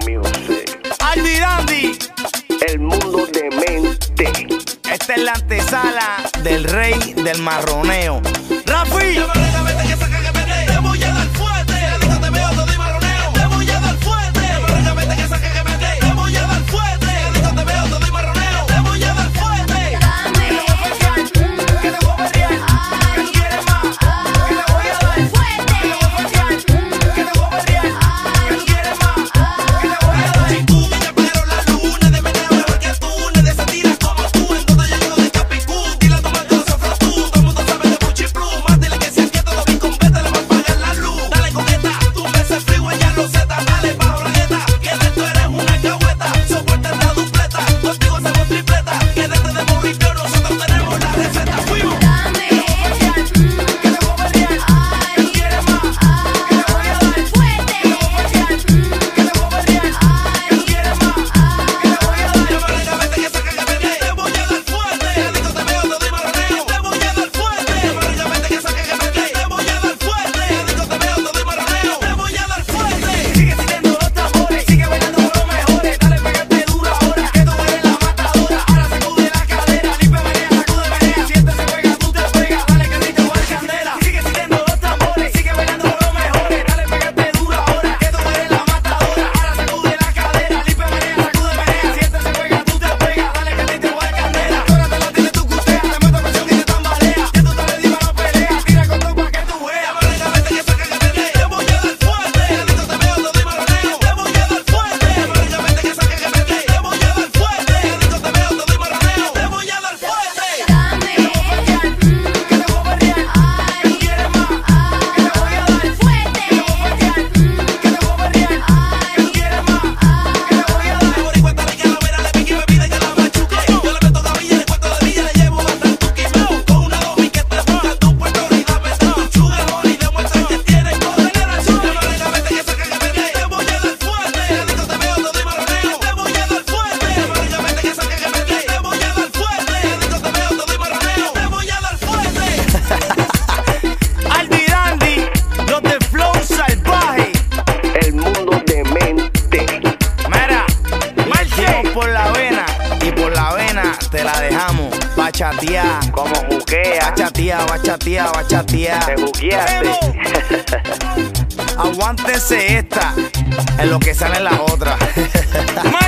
Music. Aldi Dandy, El mundo de mente. esta es la antesala del rey del marroneo. Rafi. Te voy a dar fuerte. Ahorita te veo todo y marroneo. Te voy a dar fuerte. Arráncame que saca que me dé. Te voy a dar fuerte. Ahorita te veo todo y marroneo. Te voy a dar fuerte. Que te voy a festear, que te voy a perrear, que tú quieres más, que te voy a dar fuerte. Que te voy a festear, que te voy a perrear, que tú quieres más, que te voy a dar. Si tú me pero la luna de meneo mejor que tú. Nadie se tira como tú. Entonces yo llego de Capicú. Dile a tu madre los afros tú. Todo el mundo sabe de Puchi Plus. Más dile que si quieto lo vi con vete le va a pagar la luz. Dale coqueta, tú me haces frío ya lo zeta. Dale bajo la gueta, que de tú eres una cagüeta. Soporta esta dupleta, contigo hacemos tripleta. Quédate de morripio, nosotros tenemos la receta. Fuimos. Aldi Dandy, los de Flow Salvaje. El mundo de mente. Mira, marchemos por la vena y por la vena te la dejamos. Bachatear, Como juquea. bachatear, bachatear, bachatear. Te juqueaste. Aguántese esta, en lo que salen las otras.